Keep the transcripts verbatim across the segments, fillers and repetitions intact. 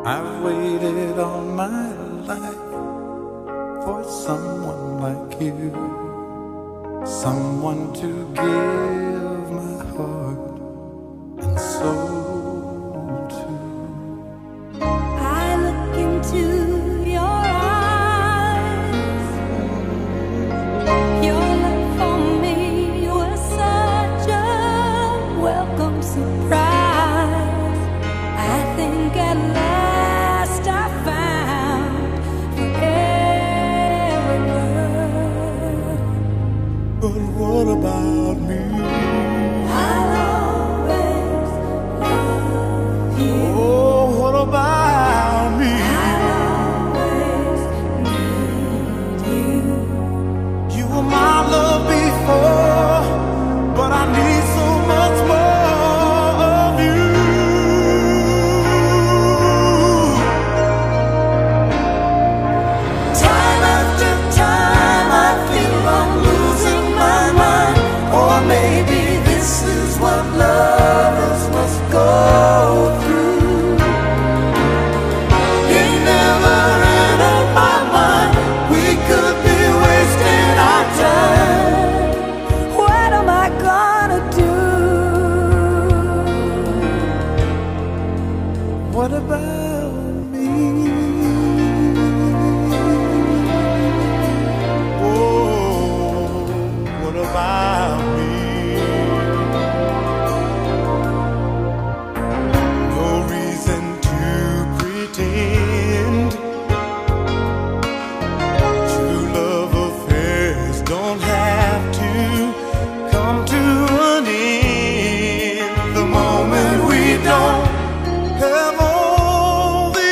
I've waited all my life for someone like you, someone to give my heart and soul to. I look into your eyes. Your love for me was such a welcome surprise. I think at last I found forever. But what about me? I'll always love you. Oh, what about me? I'll always need you. You were my love before, but I need so much more of you. Time after time I feel I'm losing my mind. Or maybe this is what lovers must go through. It never entered my mind we could be wasting our time. What am I gonna do? What about me? Oh, what about me? No reason to pretend. True love affairs don't have to come to an end. The moment we don't have all the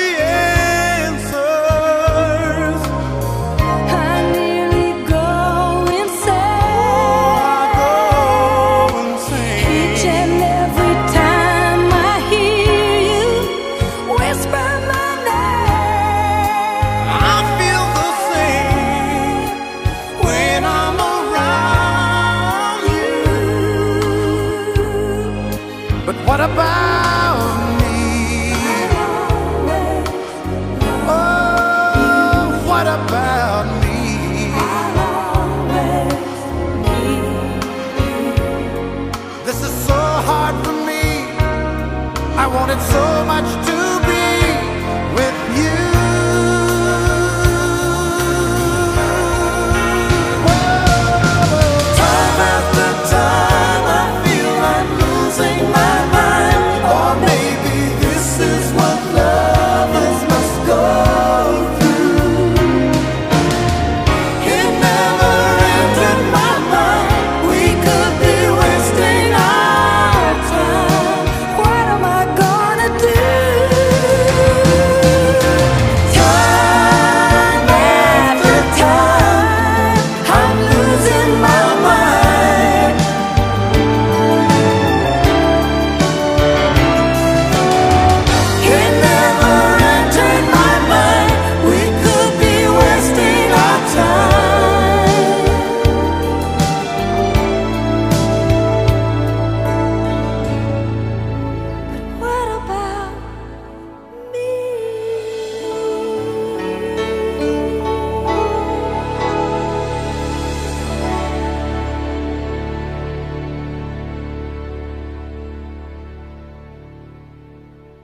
answers, I nearly go I insane. go insane. Each and every time I hear you whisper my name. I feel the same when I'm around you. But what about me? Oh, what about me? This is so hard for me. I wanted so much to